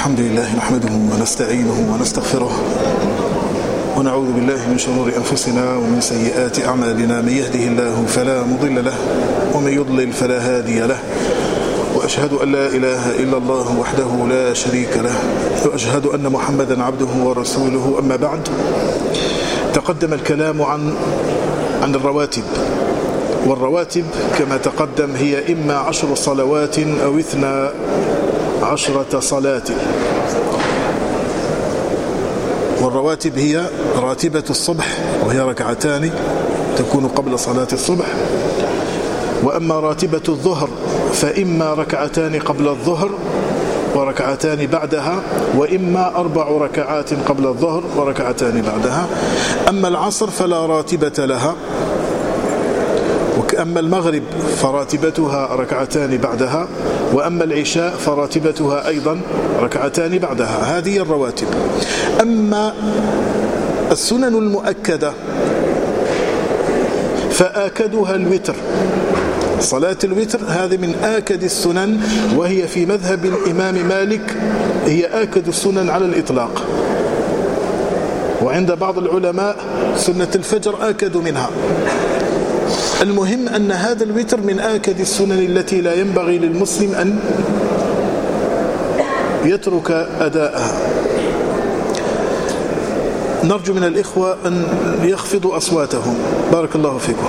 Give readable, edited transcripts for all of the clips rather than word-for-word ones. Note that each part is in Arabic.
الحمد لله نحمده ونستعينه ونستغفره ونعوذ بالله من شرور أنفسنا ومن سيئات أعمالنا. من يهده الله فلا مضل له ومن يضلل فلا هادي له، وأشهد أن لا إله إلا الله وحده لا شريك له، وأشهد أن محمدا عبده ورسوله. أما بعد، تقدم الكلام عن الرواتب، والرواتب كما تقدم هي إما 10 صلوات أو 12 صلاة. والرواتب هي راتبة الصبح وهي ركعتان تكون قبل صلاة الصبح، وأما راتبة الظهر فإما ركعتان قبل الظهر وركعتان بعدها، وإما 4 ركعات قبل الظهر وركعتان بعدها. أما العصر فلا راتبة لها، أما المغرب فراتبتها ركعتان بعدها، وأما العشاء فراتبتها أيضا ركعتان بعدها. هذه الرواتب. أما السنن المؤكدة فآكدها الوتر. صلاة الوتر هذه من آكد السنن، وهي في مذهب الإمام مالك هي آكد السنن على الإطلاق، وعند بعض العلماء سنة الفجر آكد منها. المهم أن هذا الوتر من آكد السنن التي لا ينبغي للمسلم أن يترك أداءها. نرجو من الإخوة أن يخفضوا أصواتهم، بارك الله فيكم.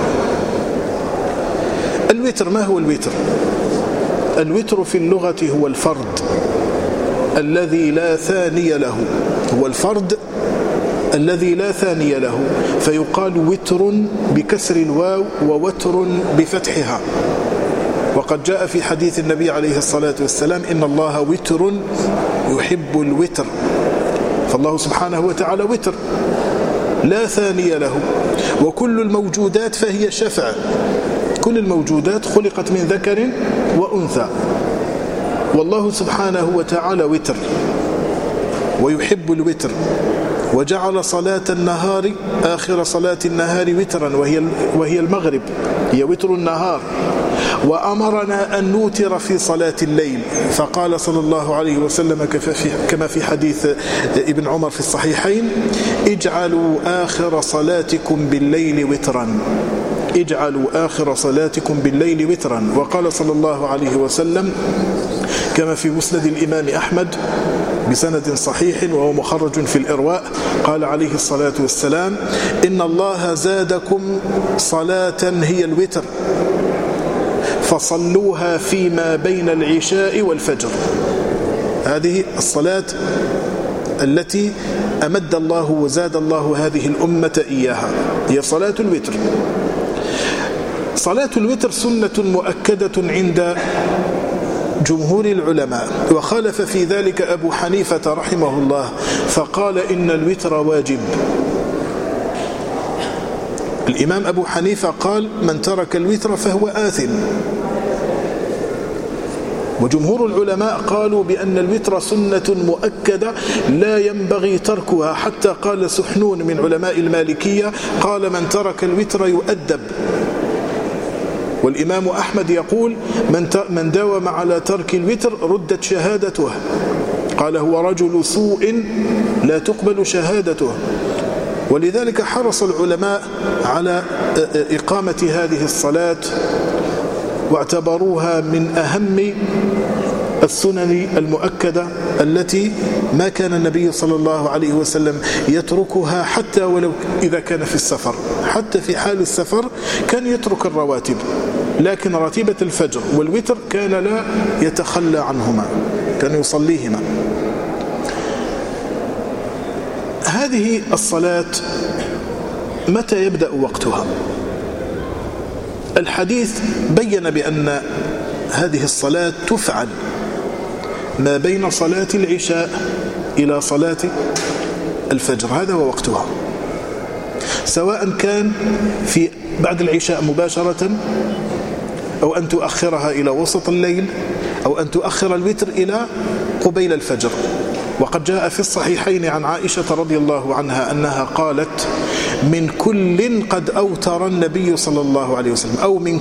الوتر، ما هو الوتر؟ الوتر في اللغة هو الفرد الذي لا ثاني له، هو الفرد الذي لا ثاني له، فيقال وتر بكسر الواو ووتر بفتحها. وقد جاء في حديث النبي عليه الصلاة والسلام: إن الله وتر يحب الوتر. فالله سبحانه وتعالى وتر لا ثاني له. وكل الموجودات فهي شفع، كل الموجودات خلقت من ذكر وأنثى، والله سبحانه وتعالى وتر ويحب الوتر. وجعل صلاة النهار آخر صلاة النهار وترا، وهي المغرب، هي وتر النهار. وأمرنا أن نوتر في صلاة الليل، فقال صلى الله عليه وسلم كما في حديث ابن عمر في الصحيحين: اجعلوا آخر صلاتكم بالليل وترا، اجعلوا آخر صلاتكم بالليل وترا. وقال صلى الله عليه وسلم كما في مسند الإمام أحمد بسند صحيح وهو مخرج في الإرواء، قال عليه الصلاة والسلام: إن الله زادكم صلاة هي الوتر، فصلوها فيما بين العشاء والفجر. هذه الصلاة التي أمد الله وزاد الله هذه الأمة إياها، هي صلاة الوتر. صلاة الوتر سنة مؤكدة عند جمهور العلماء، وخالف في ذلك أبو حنيفة رحمه الله، فقال إن الوتر واجب. الإمام أبو حنيفة قال: من ترك الوتر فهو آثم. وجمهور العلماء قالوا بأن الوتر سنة مؤكدة لا ينبغي تركها، حتى قال سحنون من علماء المالكية قال: من ترك الوتر يؤدب. والإمام أحمد يقول: من داوم على ترك الوتر ردت شهادته، قال: هو رجل سوء لا تقبل شهادته. ولذلك حرص العلماء على إقامة هذه الصلاة، واعتبروها من أهم السنن المؤكدة التي ما كان النبي صلى الله عليه وسلم يتركها، حتى ولو إذا كان في السفر، حتى في حال السفر كان يترك الرواتب، لكن راتبة الفجر والوتر كان لا يتخلى عنهما، كان يصليهما. هذه الصلاة متى يبدأ وقتها؟ الحديث بين بأن هذه الصلاة تفعل ما بين صلاة العشاء إلى صلاة الفجر، هذا هو وقتها، سواء كان في بعد العشاء مباشرة، أو أن تؤخرها إلى وسط الليل، أو أن تؤخر الوتر إلى قبيل الفجر. وقد جاء في الصحيحين عن عائشة رضي الله عنها أنها قالت: من كل قد أوتر النبي صلى الله عليه وسلم، أو من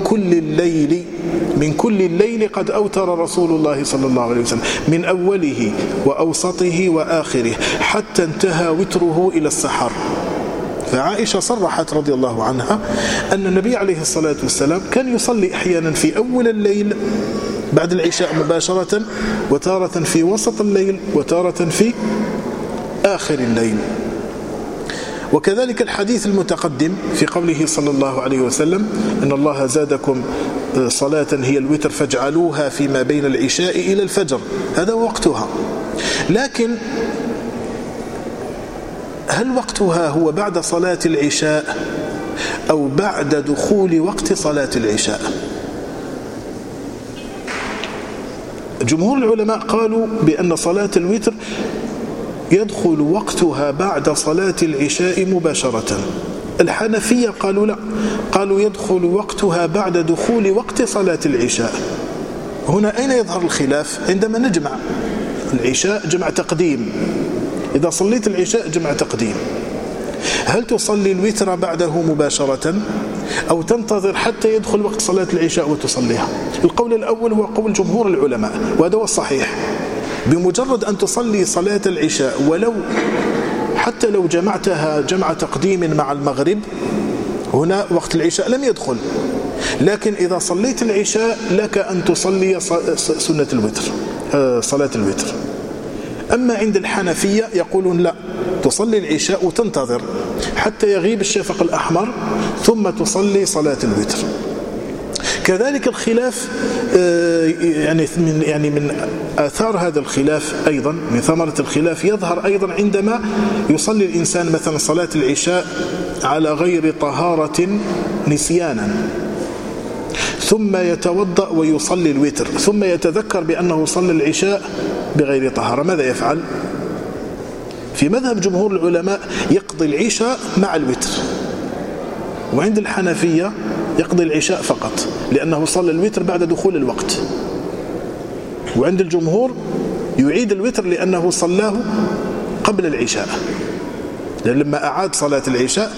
كل الليل قد أوتر رسول الله صلى الله عليه وسلم، من أوله وأوسطه وآخره حتى انتهى وتره إلى السحر. فعائشة صرحت رضي الله عنها أن النبي عليه الصلاة والسلام كان يصلي أحيانا في أول الليل بعد العشاء مباشرة، وتارة في وسط الليل، وتارة في آخر الليل. وكذلك الحديث المتقدم في قوله صلى الله عليه وسلم: إن الله زادكم صلاة هي الوتر فاجعلوها فيما بين العشاء إلى الفجر، هذا وقتها. لكن هل وقتها هو بعد صلاة العشاء أو بعد دخول وقت صلاة العشاء؟ جمهور العلماء قالوا بأن صلاة الوتر يدخل وقتها بعد صلاة العشاء مباشرة. الحنفية قالوا لا، قالوا يدخل وقتها بعد دخول وقت صلاة العشاء. هنا أين يظهر الخلاف؟ عندما نجمع العشاء جمع تقديم، إذا صليت العشاء جمع تقديم، هل تصلي الوتر بعده مباشرة أو تنتظر حتى يدخل وقت صلاة العشاء وتصليها؟ القول الأول هو قول جمهور العلماء، وهذا هو الصحيح. بمجرد أن تصلي صلاة العشاء ولو حتى لو جمعتها جمع تقديم مع المغرب، هنا وقت العشاء لم يدخل، لكن إذا صليت العشاء لك أن تصلي سنة الوتر، صلاة الوتر. أما عند الحنفية يقولون لا، تصلي العشاء وتنتظر حتى يغيب الشفق الأحمر ثم تصلي صلاة الوتر. كذلك الخلاف يعني من آثار هذا الخلاف أيضا، من ثمرة الخلاف يظهر أيضا عندما يصلي الإنسان مثلا صلاة العشاء على غير طهارة نسيانا، ثم يتوضأ ويصلي الوتر، ثم يتذكر بأنه صلى العشاء بغير طهارة، ماذا يفعل؟ في مذهب جمهور العلماء يقضي العشاء مع الوتر، وعند الحنفية يقضي العشاء فقط لأنه صلى الوتر بعد دخول الوقت، وعند الجمهور يعيد الوتر لأنه صلاه قبل العشاء، لأن لما أعاد صلاة العشاء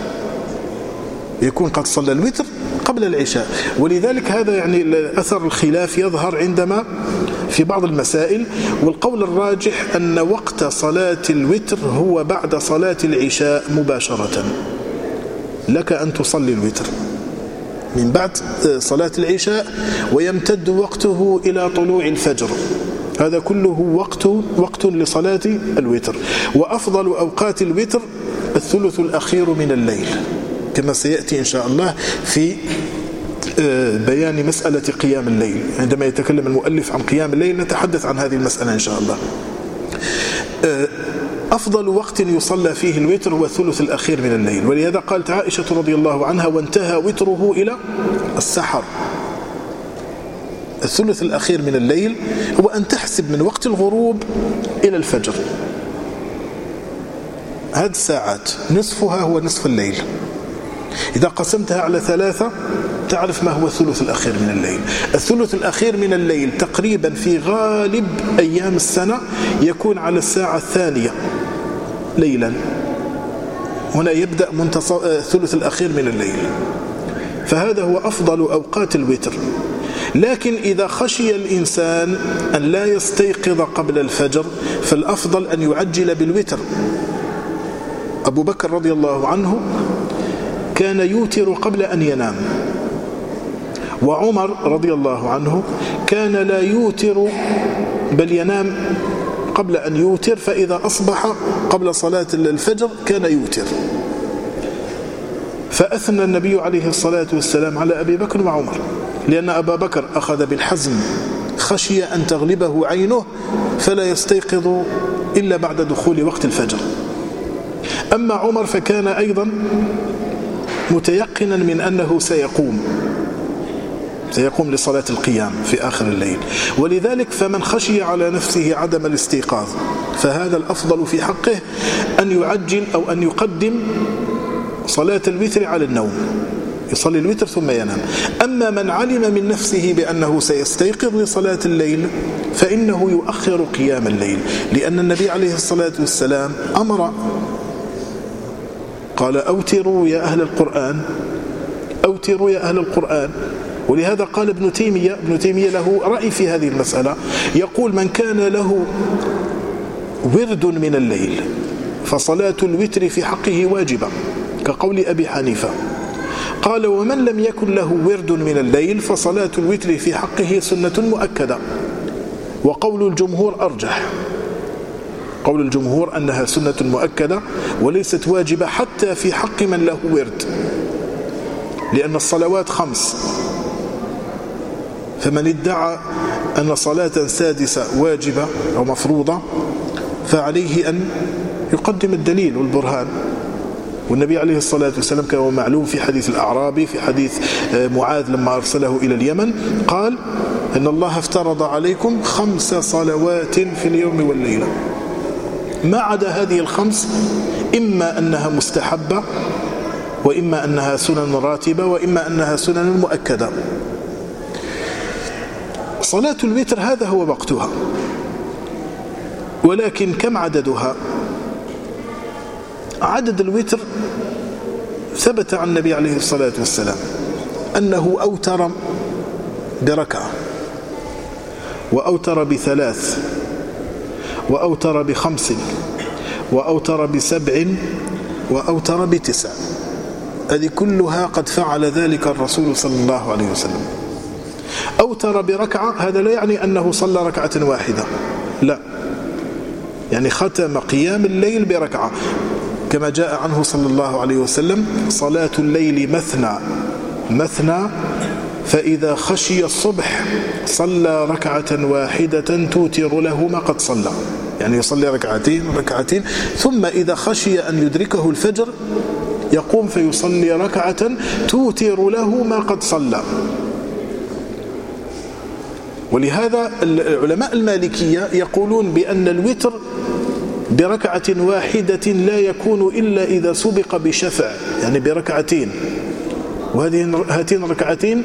يكون قد صلى الوتر قبل العشاء. ولذلك هذا يعني أثر الخلاف يظهر عندما في بعض المسائل. والقول الراجح أن وقت صلاة الوتر هو بعد صلاة العشاء مباشرة، لك أن تصلي الوتر من بعد صلاة العشاء ويمتد وقته إلى طلوع الفجر، هذا كله وقت لصلاة الوتر. وأفضل أوقات الوتر الثلث الأخير من الليل، كما سيأتي إن شاء الله في بيان مسألة قيام الليل. عندما يتكلم المؤلف عن قيام الليل نتحدث عن هذه المسألة إن شاء الله. أفضل وقت يصلى فيه الوتر هو الثلث الأخير من الليل، ولهذا قالت عائشة رضي الله عنها: وانتهى وتره إلى السحر. الثلث الأخير من الليل هو أن تحسب من وقت الغروب إلى الفجر، هذه الساعات نصفها هو نصف الليل. إذا قسمتها على 3 تعرف ما هو الثلث الأخير من الليل. الثلث الأخير من الليل تقريبا في غالب أيام السنة يكون على الساعة 2 ليلا، هنا يبدأ الثلث الأخير من الليل، فهذا هو أفضل أوقات الوتر. لكن إذا خشي الإنسان أن لا يستيقظ قبل الفجر فالأفضل أن يعجل بالوتر. أبو بكر رضي الله عنه كان يوتر قبل أن ينام، وعمر رضي الله عنه كان لا يوتر بل ينام قبل أن يوتر، فإذا أصبح قبل صلاة الفجر كان يوتر. فأثنى النبي عليه الصلاة والسلام على أبي بكر وعمر، لأن أبا بكر أخذ بالحزم، خشي أن تغلبه عينه فلا يستيقظ إلا بعد دخول وقت الفجر. أما عمر فكان أيضا متيقنا من أنه سيقوم لصلاة القيام في آخر الليل، ولذلك فمن خشي على نفسه عدم الاستيقاظ فهذا الأفضل في حقه أن يعجل أو أن يقدم صلاة الوتر على النوم، يصلي الوتر ثم ينام. أما من علم من نفسه بأنه سيستيقظ لصلاة الليل فإنه يؤخر قيام الليل، لأن النبي عليه الصلاة والسلام أمر قال أوتروا يا أهل القرآن، أوتروا يا أهل القرآن. ولهذا قال ابن تيمية له رأي في هذه المسألة، يقول من كان له ورد من الليل فصلاة الوتر في حقه واجبة، كقول أبي حنيفة. قال ومن لم يكن له ورد من الليل فصلاة الوتر في حقه سنة مؤكدة. وقول الجمهور أرجح، قول الجمهور أنها سنة مؤكدة وليست واجبة حتى في حق من له ورد، لأن الصلوات 5، فمن ادعى أن صلاة سادسة واجبة أو مفروضة فعليه أن يقدم الدليل والبرهان. والنبي عليه الصلاة والسلام كما معلوم في حديث الأعرابي، في حديث معاذ لما أرسله إلى اليمن، قال إن الله افترض عليكم 5 صلوات في اليوم والليلة، ما عدا هذه ال5 إما أنها مستحبة، وإما أنها سنن راتبة، وإما أنها سنن مؤكدة. صلاة الوتر هذا هو وقتها، ولكن كم عددها؟ عدد الوتر ثبت عن النبي عليه الصلاة والسلام أنه أوتر بركعة، وأوتر ب3، وأوتر ب5، وأوتر ب7، وأوتر ب9. هذه كلها قد فعل ذلك الرسول صلى الله عليه وسلم. أوتر بركعة هذا لا يعني أنه صلى ركعة واحدة، لا، يعني ختم قيام الليل بركعة، كما جاء عنه صلى الله عليه وسلم صلاة الليل مثنى فإذا خشي الصبح صلى ركعة واحدة توتر له ما قد صلى، يعني يصلي ركعتين ثم إذا خشي أن يدركه الفجر يقوم فيصلي ركعة توتر له ما قد صلى. ولهذا العلماء المالكية يقولون بأن الوتر بركعة واحدة لا يكون إلا إذا سبق بشفع، يعني بركعتين، وهاتين الركعتين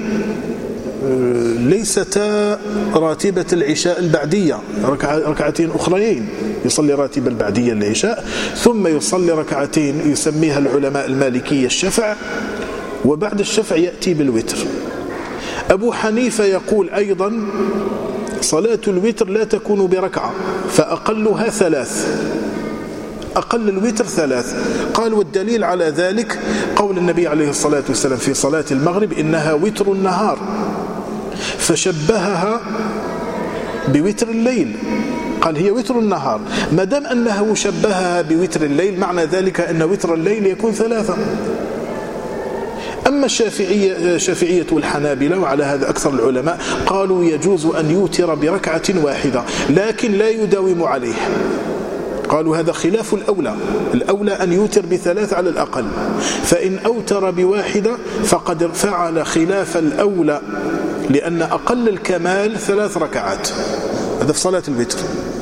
ليستا راتبة العشاء البعدية، ركعتين أخرين، يصلي راتب البعدية العشاء ثم يصلي ركعتين يسميها العلماء المالكية الشفع، وبعد الشفع يأتي بالوتر. أبو حنيفة يقول أيضا صلاة الوتر لا تكون بركعة، فأقلها 3، أقل الوتر 3. قال والدليل على ذلك قول النبي عليه الصلاة والسلام في صلاة المغرب إنها وتر النهار، فشبهها بوتر الليل، قال هي وتر النهار. ما دام أنه شبهها بوتر الليل معنى ذلك أن وتر الليل يكون 3. أما الشافعية والحنابلة وعلى هذا أكثر العلماء قالوا يجوز أن يوتر بركعة واحدة لكن لا يداوم عليه، قالوا هذا خلاف الأولى أن يوتر ب3 على الأقل، فإن أوتر بواحدة فقد فعل خلاف الأولى، لأن أقل الكمال 3 ركعات، هذا في صلاة الوتر.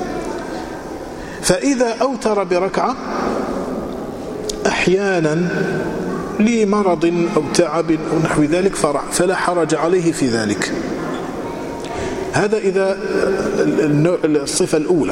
فإذا أوتر بركعة أحيانا لمرض أو تعب أو نحو ذلك فلا حرج عليه في ذلك. هذا إذا الصفة الأولى.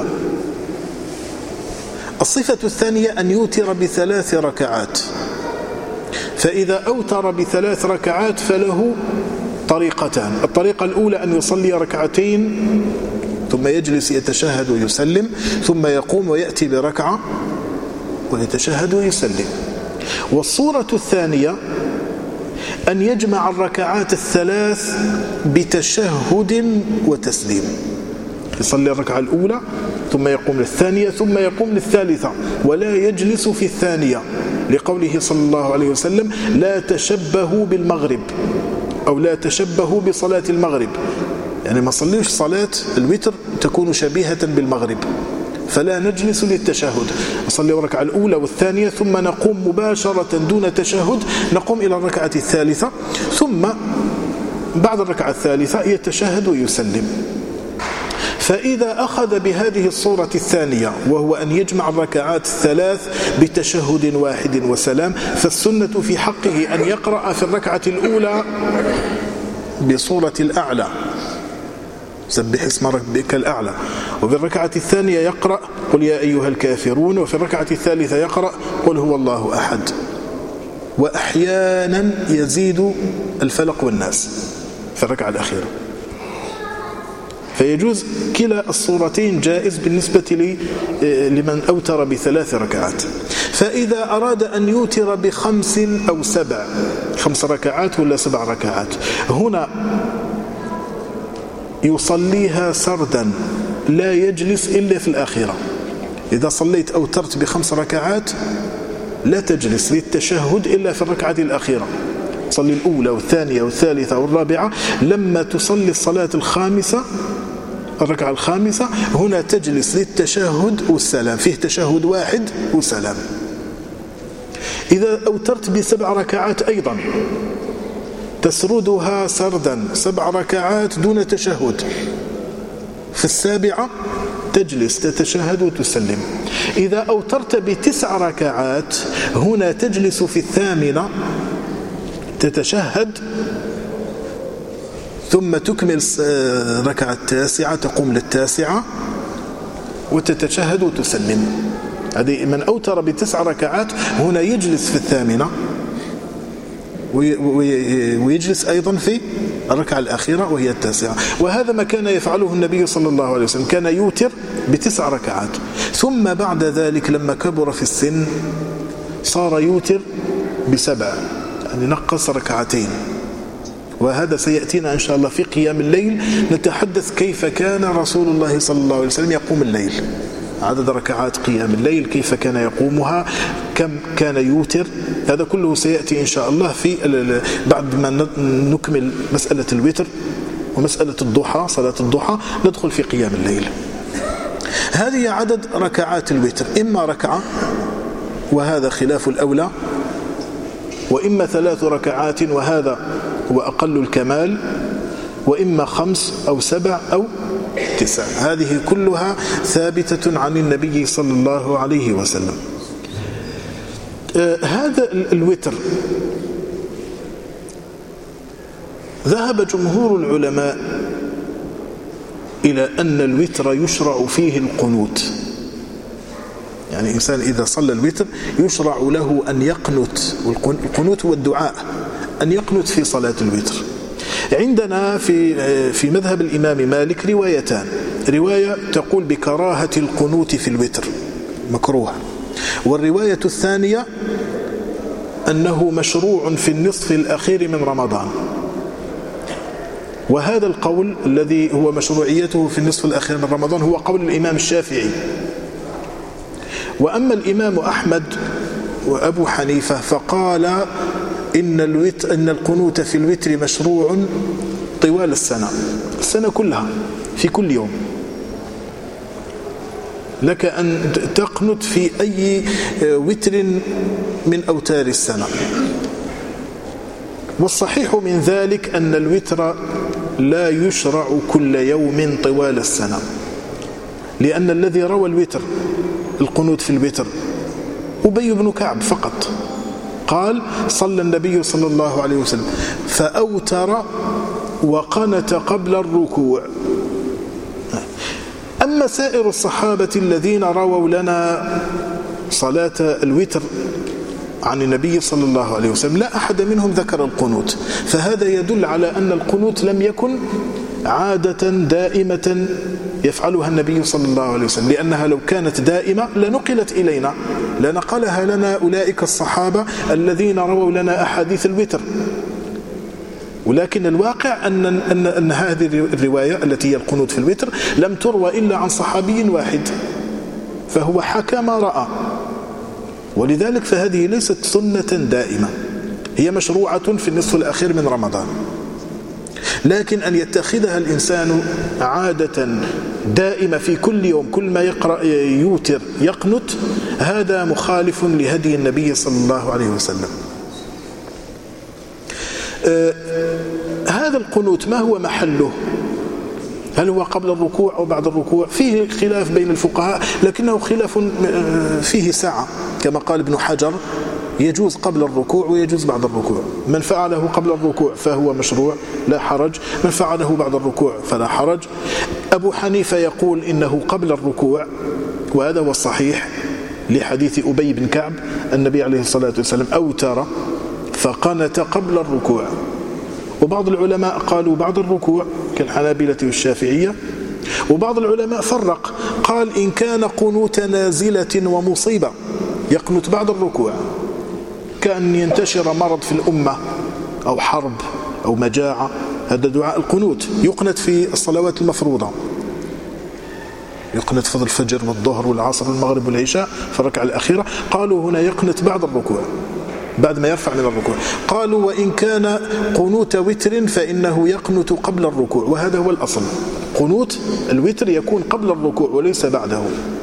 الصفة الثانية أن يوتر ب3 ركعات، فإذا أوتر ب3 ركعات فله طريقتان. الطريقة الأولى أن يصلي ركعتين ثم يجلس يتشهد ويسلم، ثم يقوم ويأتي بركعة ويتشهد ويسلم. والصورة الثانية أن يجمع الركعات ال3 بتشهد وتسليم، يصلي الركعة الأولى ثم يقوم للثانية ثم يقوم للثالثة، ولا يجلس في الثانية، لقوله صلى الله عليه وسلم لا تشبهوا بالمغرب أو لا تشبهوا بصلاة المغرب، يعني ما صليش صلاة الوتر تكون شبيهة بالمغرب، فلا نجلس للتشهد، نصلي الركعة الأولى والثانية ثم نقوم مباشرة دون تشهد، نقوم إلى الركعة الثالثة ثم بعد الركعة الثالثة يتشهد ويسلم. فإذا أخذ بهذه الصورة الثانية وهو أن يجمع الركعات ال3 بتشهد واحد وسلام، فالسنة في حقه أن يقرأ في الركعة الأولى بصورة الأعلى سبح اسم ربك الأعلى، وفي الركعة الثانية يقرأ قل يا أيها الكافرون، وفي الركعة الثالثة يقرأ قل هو الله أحد. وأحيانا يزيد الفلق والناس في الركعة الأخيرة. فيجوز كلا الصورتين جائز بالنسبة لمن أوتر ب3 ركعات. فإذا أراد أن يوتر ب5 أو 7، 5 ركعات ولا 7 ركعات، هنا يصليها سردا لا يجلس إلا في الآخرة. إذا صليت أوترت ب5 ركعات لا تجلس للتشهد إلا في الركعة الأخيرة، صلي الأولى والثانية والثالثة والرابعة. لما تصلي الصلاة الخامسة، الركعة الخامسة، هنا تجلس للتشهد والسلام، فيه تشهد واحد وسلام. إذا أوترت ب7 ركعات أيضا تسردها سردا، 7 ركعات دون تشهد، في ال7 تجلس تتشهد وتسلم. إذا أوترت ب9 ركعات هنا تجلس في ال8 تتشهد، ثم تكمل ركعة 9، تقوم لل9 وتتشهد وتسلم. هذه من أوتر ب9 ركعات هنا يجلس في ال8 ويجلس أيضا في الركعة الأخيرة وهي ال9. وهذا ما كان يفعله النبي صلى الله عليه وسلم، كان يوتر ب9 ركعات، ثم بعد ذلك لما كبر في السن صار يوتر ب7، يعني نقص ركعتين. وهذا سيأتينا إن شاء الله في قيام الليل، نتحدث كيف كان رسول الله صلى الله عليه وسلم يقوم الليل، عدد ركعات قيام الليل، كيف كان يقومها، كم كان يوتر. هذا كله سيأتي إن شاء الله في بعد ما نكمل مسألة الوتر ومسألة الضحى، صلاة الضحى، ندخل في قيام الليل. هذه عدد ركعات الوتر، إما ركعة وهذا خلاف الأولى، وإما 3 ركعات وهذا هو أقل الكمال، وإما 5 أو 7 أو 9. هذه كلها ثابتة عن النبي صلى الله عليه وسلم. هذا الوتر ذهب جمهور العلماء إلى أن الوتر يشرع فيه القنوت، يعني الإنسان إذا صلى الوتر يشرع له أن يقنت، والقنوت هو الدعاء، أن يقنت في صلاة الوتر. عندنا في مذهب الإمام مالك روايتان، رواية تقول بكراهة القنوت في الوتر، مكروه، والرواية الثانية أنه مشروع في النصف الأخير من رمضان. وهذا القول الذي هو مشروعيته في النصف الأخير من رمضان هو قول الإمام الشافعي. وأما الإمام أحمد وأبو حنيفة فقال إن القنوت في الوتر مشروع طوال السنة كلها، في كل يوم لك أن تقنت في أي وتر من أوتار السنة. والصحيح من ذلك أن الوتر لا يشرع كل يوم طوال السنة، لأن الذي روى الوتر، القنوت في الوتر، أبي بن كعب فقط، قال صلى النبي صلى الله عليه وسلم فأوتر وقنت قبل الركوع. أما سائر الصحابة الذين رووا لنا صلاة الوتر عن النبي صلى الله عليه وسلم لا أحد منهم ذكر القنوت، فهذا يدل على أن القنوت لم يكن عادة دائمة يفعلها النبي صلى الله عليه وسلم، لأنها لو كانت دائمة لنقلت إلينا، لنقلها لنا أولئك الصحابة الذين رووا لنا أحاديث الوتر. ولكن الواقع أن هذه الرواية التي هي القنوت في الوتر لم تروى إلا عن صحابي واحد، فهو حكى ما رأى، ولذلك فهذه ليست سنة دائمة، هي مشروعة في النصف الأخير من رمضان. لكن أن يتخذها الإنسان عادة دائمة في كل يوم، كل ما يقرأ يوتر يقنت، هذا مخالف لهدي النبي صلى الله عليه وسلم. هذا القنوت ما هو محله؟ هل هو قبل الركوع أو بعد الركوع؟ فيه خلاف بين الفقهاء، لكنه خلاف فيه سعة، كما قال ابن حجر يجوز قبل الركوع ويجوز بعد الركوع. من فعله قبل الركوع فهو مشروع لا حرج، من فعله بعد الركوع فلا حرج. أبو حنيفة يقول إنه قبل الركوع، وهذا هو الصحيح لحديث أبي بن كعب، النبي عليه الصلاة والسلام أوتر فقنت قبل الركوع. وبعض العلماء قالوا بعد الركوع كالحنابلة والشافعية، وبعض العلماء فرق قال إن كان قنوت نازلة ومصيبة يقنت بعد الركوع، كأن ينتشر مرض في الأمة أو حرب أو مجاعة، هذا دعاء القنوت يقنت في الصلوات المفروضة، يقنت فضل الفجر والظهر والعصر والمغرب والعشاء في الركعة الأخيرة. قالوا هنا يقنت بعد الركوع بعد ما يرفع من الركوع. قالوا وإن كان قنوت وتر فإنه يقنت قبل الركوع، وهذا هو الأصل، قنوت الوتر يكون قبل الركوع وليس بعده.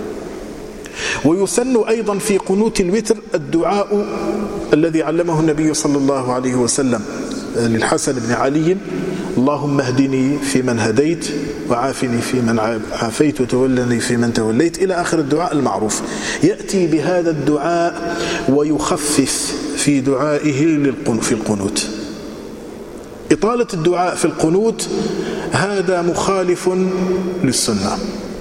ويسن أيضا في قنوت الوتر الدعاء الذي علمه النبي صلى الله عليه وسلم للحسن بن علي: اللهم اهدني فيمن هديت وعافني فيمن عافيت وتولني فيمن توليت، إلى آخر الدعاء المعروف. يأتي بهذا الدعاء ويخفف في دعائه في القنوت. إطالة الدعاء في القنوت هذا مخالف للسنة،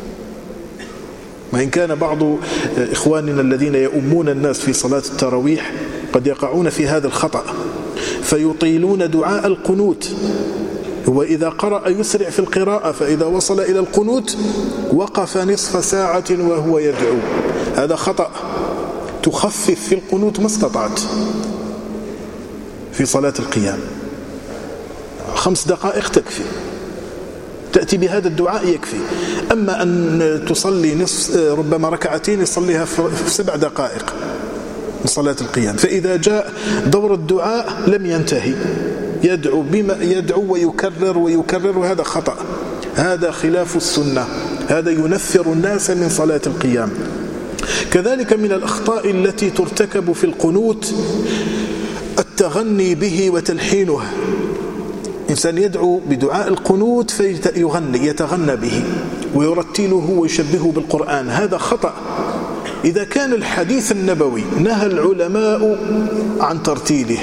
وإن كان بعض إخواننا الذين يؤمون الناس في صلاة التراويح قد يقعون في هذا الخطأ، فيطيلون دعاء القنوت، وإذا قرأ يسرع في القراءة، فإذا وصل إلى القنوت وقف نصف ساعة وهو يدعو. هذا خطأ. تخفف في القنوت ما استطعت في صلاة القيام، 5 دقائق تكفي، تأتي بهذا الدعاء يكفي. أما أن تصلي نصف ربما ركعتين يصليها في 7 دقائق من صلاة القيام، فإذا جاء دور الدعاء لم ينتهي، يدعو بما يدعو ويكرر ويكرر، وهذا خطأ، هذا خلاف السنة، هذا ينفر الناس من صلاة القيام. كذلك من الأخطاء التي ترتكب في القنوت التغني به وتلحينه. إنسان يدعو بدعاء القنوت فيغني، يتغنى به ويرتله ويشبهه بالقرآن، هذا خطأ. إذا كان الحديث النبوي نهى العلماء عن ترتيله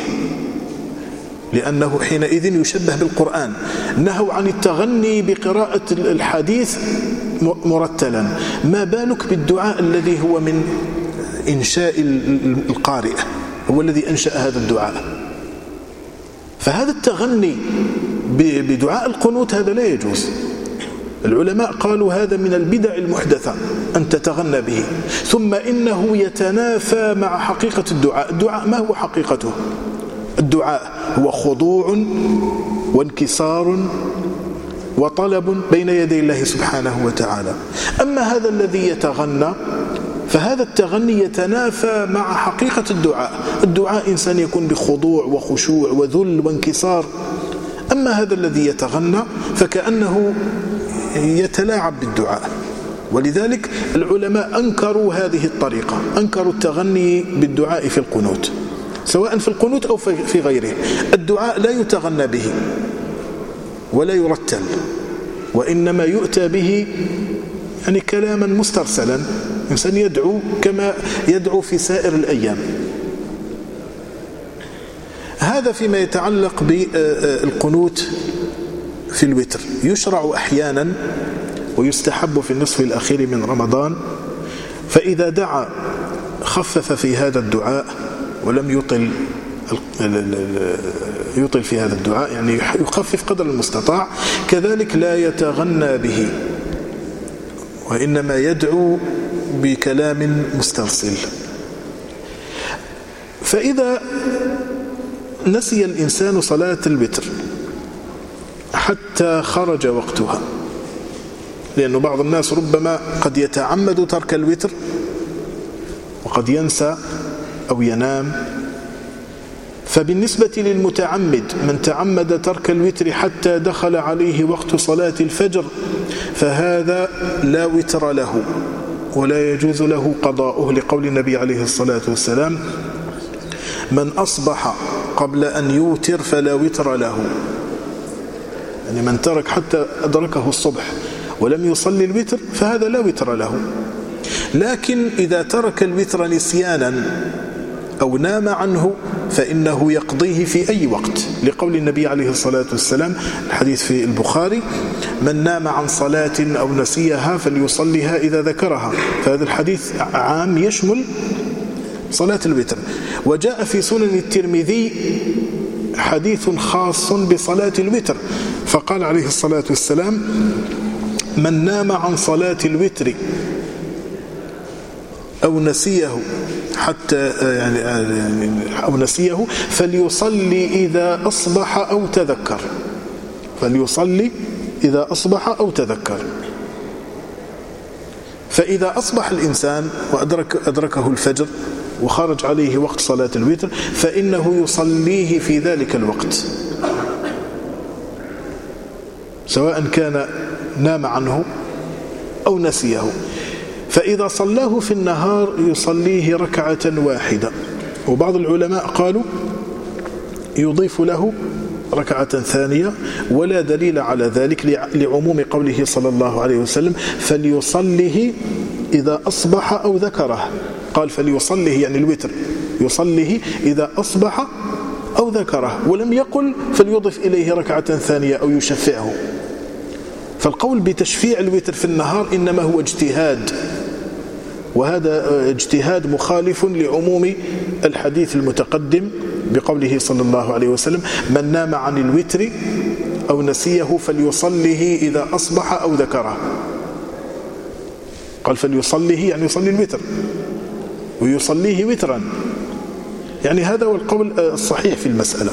لأنه حينئذ يشبه بالقرآن، نهوا عن التغني بقراءة الحديث مرتلا، ما بالك بالدعاء الذي هو من إنشاء القارئ، هو الذي أنشأ هذا الدعاء. فهذا التغني بدعاء القنوت هذا لا يجوز. العلماء قالوا هذا من البدع المحدثة أن تتغنى به. ثم إنه يتنافى مع حقيقة الدعاء. الدعاء ما هو حقيقته؟ الدعاء هو خضوع وانكسار وطلب بين يدي الله سبحانه وتعالى. أما هذا الذي يتغنى فهذا التغني يتنافى مع حقيقة الدعاء. الدعاء إنسان يكون بخضوع وخشوع وذل وانكسار، أما هذا الذي يتغنى فكأنه يتلاعب بالدعاء. ولذلك العلماء أنكروا هذه الطريقة، أنكروا التغني بالدعاء في القنوت، سواء في القنوت أو في غيره. الدعاء لا يتغنى به ولا يرتل، وإنما يؤتى به يعني كلاما مسترسلا، إنسان يدعو كما يدعو في سائر الأيام. هذا فيما يتعلق بالقنوت في الوتر. يشرع أحيانا ويستحب في النصف الأخير من رمضان، فإذا دعا خفف في هذا الدعاء ولم يطل في هذا الدعاء، يعني يخفف قدر المستطاع. كذلك لا يتغنى به، وإنما يدعو بكلام مسترسل. فإذا نسي الإنسان صلاة الوتر حتى خرج وقتها، لأن بعض الناس ربما قد يتعمد ترك الوتر وقد ينسى أو ينام، فبالنسبة للمتعمد من تعمد ترك الوتر حتى دخل عليه وقت صلاة الفجر فهذا لا وتر له ولا يجوز له قضاؤه، لقول النبي عليه الصلاة والسلام: من أصبح قبل أن يوتر فلا وتر له. يعني من ترك حتى أدركه الصبح ولم يصلي الوتر فهذا لا وتر له. لكن إذا ترك الوتر نسيانا أو نام عنه فإنه يقضيه في أي وقت، لقول النبي عليه الصلاة والسلام، الحديث في البخاري: من نام عن صلاة أو نسيها فليصليها إذا ذكرها. فهذا الحديث عام يشمل صلاة الوتر. وجاء في سنن الترمذي حديث خاص بصلاة الوتر، فقال عليه الصلاة والسلام: من نام عن صلاة الوتر أو نسيه أو نسيه فليصلي إذا أصبح أو تذكر. فليصلي إذا أصبح أو تذكر. فإذا أصبح الإنسان وأدركه الفجر وخرج عليه وقت صلاة الوتر فإنه يصليه في ذلك الوقت، سواء كان نام عنه أو نسيه. فإذا صلاه في النهار يصليه ركعة واحدة، وبعض العلماء قالوا يضيف له ركعة ثانية، ولا دليل على ذلك لعموم قوله صلى الله عليه وسلم: فليصله إذا أصبح أو ذكره. قال فليصله يعني الوتر، يصله إذا أصبح أو ذكره، ولم يقل فليضف إليه ركعة ثانية أو يشفعه. فالقول بتشفيع الوتر في النهار إنما هو اجتهاد، وهذا اجتهاد مخالف لعموم الحديث المتقدم بقوله صلى الله عليه وسلم: من نام عن الوتر أو نسيه فليصله إذا أصبح أو ذكره. قال فليصله يعني يصلي الوتر ويصليه وترا، يعني هذا هو القول الصحيح في المسألة.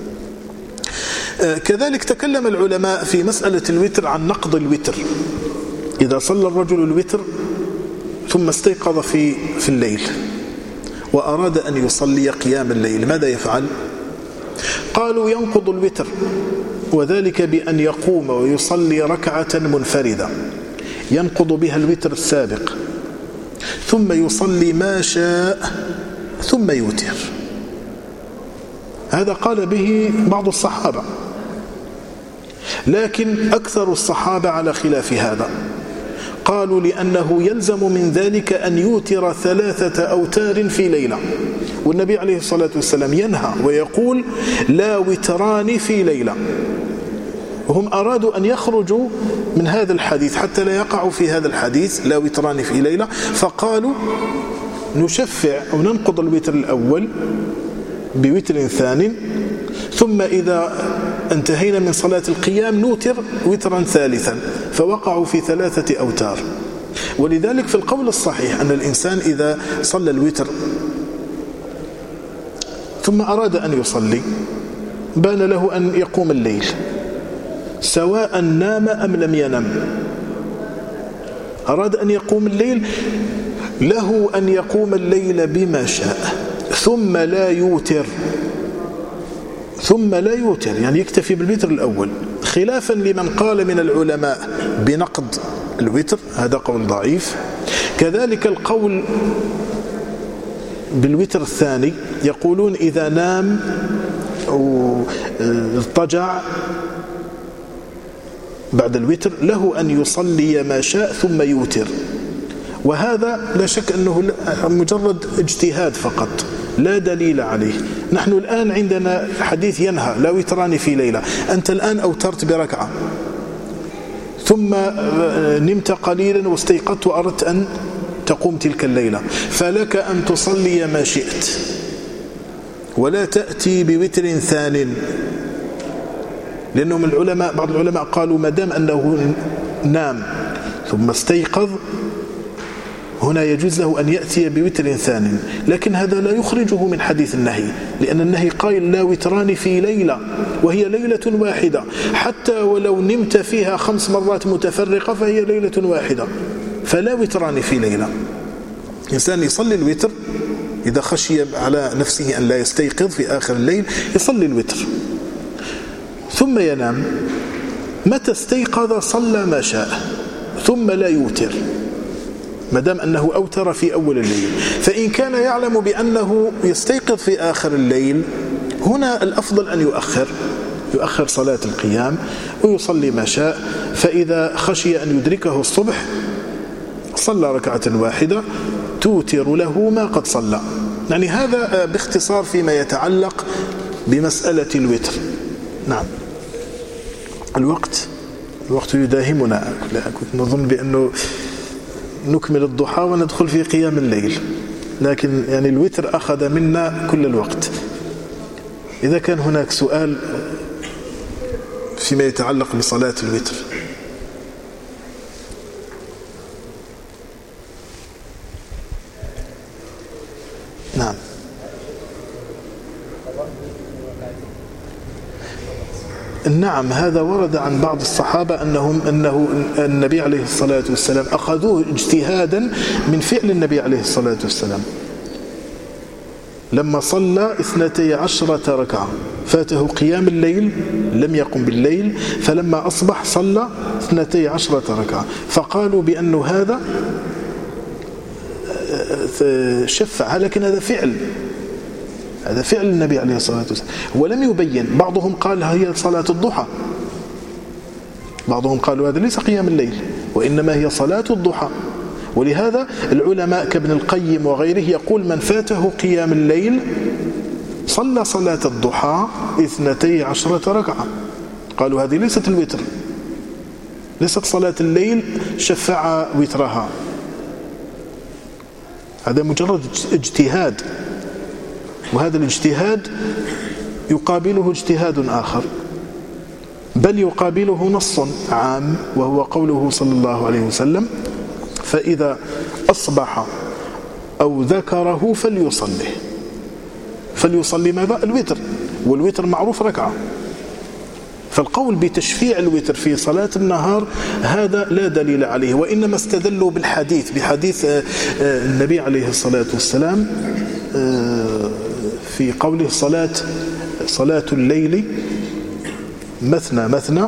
كذلك تكلم العلماء في مسألة الوتر عن نقض الوتر. إذا صلى الرجل الوتر ثم استيقظ في الليل وأراد أن يصلي قيام الليل، ماذا يفعل؟ قالوا ينقض الوتر، وذلك بأن يقوم ويصلي ركعة منفردة ينقض بها الوتر السابق، ثم يصلي ما شاء ثم يوتر. هذا قال به بعض الصحابة، لكن أكثر الصحابة على خلاف هذا. قالوا لأنه يلزم من ذلك أن يوتر 3 أوتار في ليلة، والنبي عليه الصلاة والسلام ينهى ويقول: لا وتران في ليلة. وهم أرادوا أن يخرجوا من هذا الحديث حتى لا يقعوا في هذا الحديث لا وتران في ليلة، فقالوا نشفع أو ننقض الوتر الأول بوتر ثاني، ثم إذا انتهينا من صلاة القيام نوتر وترا ثالثا، فوقعوا في 3 أوتار. ولذلك في القول الصحيح أن الإنسان إذا صلى الوتر ثم أراد أن يصلي بان له أن يقوم الليل، سواء نام أم لم ينم، أراد أن يقوم الليل، له أن يقوم الليل بما شاء ثم لا يوتر، يعني يكتفي بالوتر الأول، خلافا لمن قال من العلماء بنقض الوتر، هذا قول ضعيف. كذلك القول بالوتر الثاني يقولون إذا نام أو اضطجع بعد الوتر له أن يصلي ما شاء ثم يوتر، وهذا لا شك أنه مجرد اجتهاد فقط لا دليل عليه. نحن الآن عندنا حديث ينهى لا وتران في ليلة، أنت الآن أوترت بركعة ثم نمت قليلا واستيقظت وأردت أن تقوم تلك الليلة، فلك أن تصلي ما شئت ولا تأتي بوتر ثان، لأنهم العلماء بعض العلماء قالوا ما دام أنه نام ثم استيقظ هنا يجوز له أن يأتي بوتر ثان، لكن هذا لا يخرجه من حديث النهي، لأن النهي قائل لا وتران في ليلة، وهي ليلة واحدة، حتى ولو نمت فيها 5 مرات متفرقة فهي ليلة واحدة، فلا وتران في ليلة. إنسان يصلي الوتر إذا خشي على نفسه أن لا يستيقظ في آخر الليل يصلي الوتر ثم ينام، متى استيقظ صلى ما شاء ثم لا يوتر ما دام أنه أوتر في أول الليل. فإن كان يعلم بأنه يستيقظ في آخر الليل هنا الأفضل أن يؤخر صلاة القيام ويصلي ما شاء، فإذا خشي أن يدركه الصبح صلى ركعة واحدة توتر له ما قد صلى. يعني هذا باختصار فيما يتعلق بمسألة الوتر. نعم، الوقت يداهمنا، كنت نظن بأنه نكمل الضحى وندخل في قيام الليل. لكن يعني الوتر أخذ منا كل الوقت. إذا كان هناك سؤال فيما يتعلق بصلاة الوتر. نعم. نعم، هذا ورد عن بعض الصحابة أنه النبي عليه الصلاة والسلام أخذوه اجتهادا من فعل النبي عليه الصلاة والسلام. لما صلى 12 ركعة فاته قيام الليل لم يقم بالليل، فلما أصبح صلى 12 ركعة، فقالوا بأن هذا شفع، لكن هذا فعل النبي عليه الصلاة والسلام ولم يبين. بعضهم قال هي صلاة الضحى، بعضهم قالوا هذا ليس قيام الليل وإنما هي صلاة الضحى. ولهذا العلماء كابن القيم وغيره يقول من فاته قيام الليل صلى صلاة الضحى 12 ركعة. قالوا هذه ليست الوتر، ليست صلاة الليل شفع وترها، هذا مجرد اجتهاد، وهذا الاجتهاد يقابله اجتهاد آخر، بل يقابله نص عام وهو قوله صلى الله عليه وسلم فإذا أصبح أو ذكره فليصلي ماذا؟ الوتر، والوتر معروف ركعة. فالقول بتشفيع الوتر في صلاة النهار هذا لا دليل عليه، وإنما استدلوا بحديث النبي عليه الصلاة والسلام في قوله صلاة الليل مثنى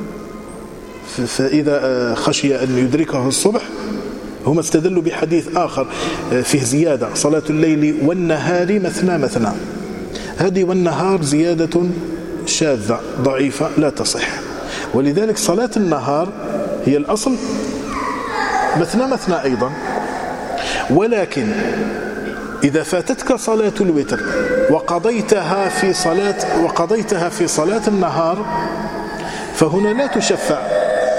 فإذا خشي أن يدركه الصبح. هم استدلوا بحديث آخر فيه زيادة صلاة الليل والنهار مثنى. هذه والنهار زيادة شاذة ضعيفة لا تصح، ولذلك صلاة النهار هي الأصل مثنى أيضا. ولكن إذا فاتتك صلاة الوتر وقضيتها في صلاة النهار فهنا لا تشفع،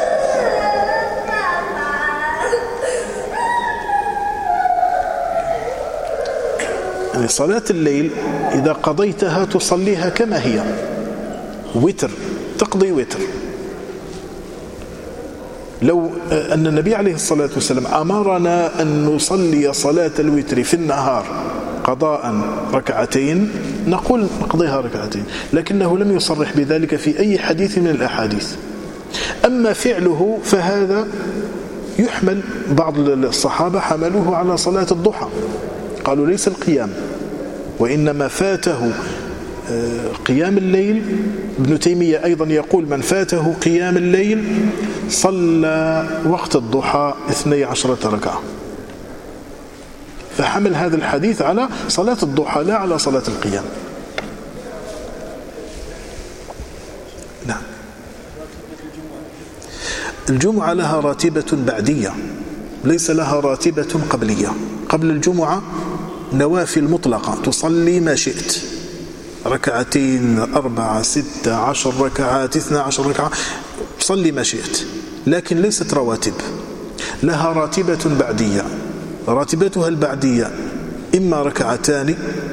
يعني صلاة الليل إذا قضيتها تصليها كما هي وتر، تقضي وتر. لو أن النبي عليه الصلاة والسلام أمرنا أن نصلي صلاة الوتر في النهار قضاء ركعتين نقول نقضيها ركعتين، لكنه لم يصرح بذلك في أي حديث من الأحاديث. أما فعله فهذا يحمل، بعض الصحابة حملوه على صلاة الضحى، قالوا ليس القيام وإنما فاته قيام الليل. ابن تيمية أيضا يقول من فاته قيام الليل صلى وقت الضحى 12 ركعة، فحمل هذا الحديث على صلاة الضحى لا على صلاة القيام. نعم. الجمعة لها راتبة بعدية، ليس لها راتبة قبلية. قبل الجمعة نوافل مطلقة تصلي ما شئت، 2 4 6 10 ركعات 12 ركعة، صلي ما شئت، لكن ليست رواتب. لها راتبة بعدية، راتبتها البعدية إما ركعتان.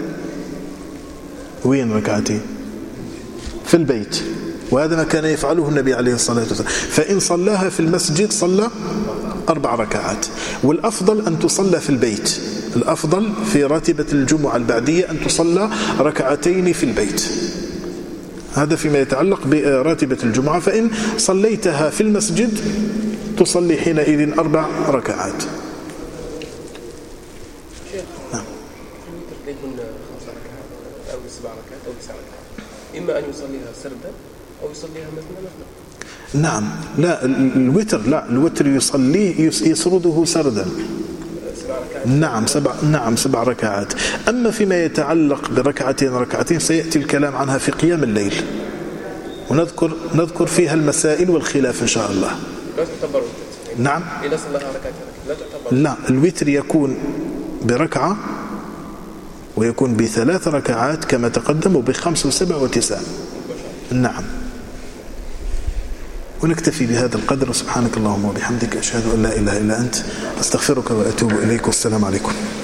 وين ركعتين؟ في البيت، وهذا ما كان يفعله النبي عليه الصلاة والسلام. فإن صلاها في المسجد صلى 4 ركعات، والأفضل أن تصلى في البيت. الأفضل في راتبة الجمعة البعدية أن تصلى 2 في البيت. هذا فيما يتعلق براتبة الجمعة. فإن صليتها في المسجد تصلي حينئذ 4 ركعات. نعم. يكون 5 ركعات أو 7 ركعات أو 9 ركعات، إما أن يصليها سردا أو يصليها مثنى. نعم. لا الوتر، لا الوتر يصليه يسرده سردا. نعم 7 ركعات. أما فيما يتعلق بركعتين سيأتي الكلام عنها في قيام الليل، ونذكر فيها المسائل والخلاف إن شاء الله. لا تعتبر نعم. إذا صلىها ركعتين لا تعتبر. لا، الوتر يكون بركعة ويكون ب3 ركعات كما تقدم، وب5 و7 و9. نعم. ونكتفي بهذا القدر. سبحانك اللهم وبحمدك، أشهد أن لا إله إلا أنت، أستغفرك وأتوب إليك، والسلام عليكم.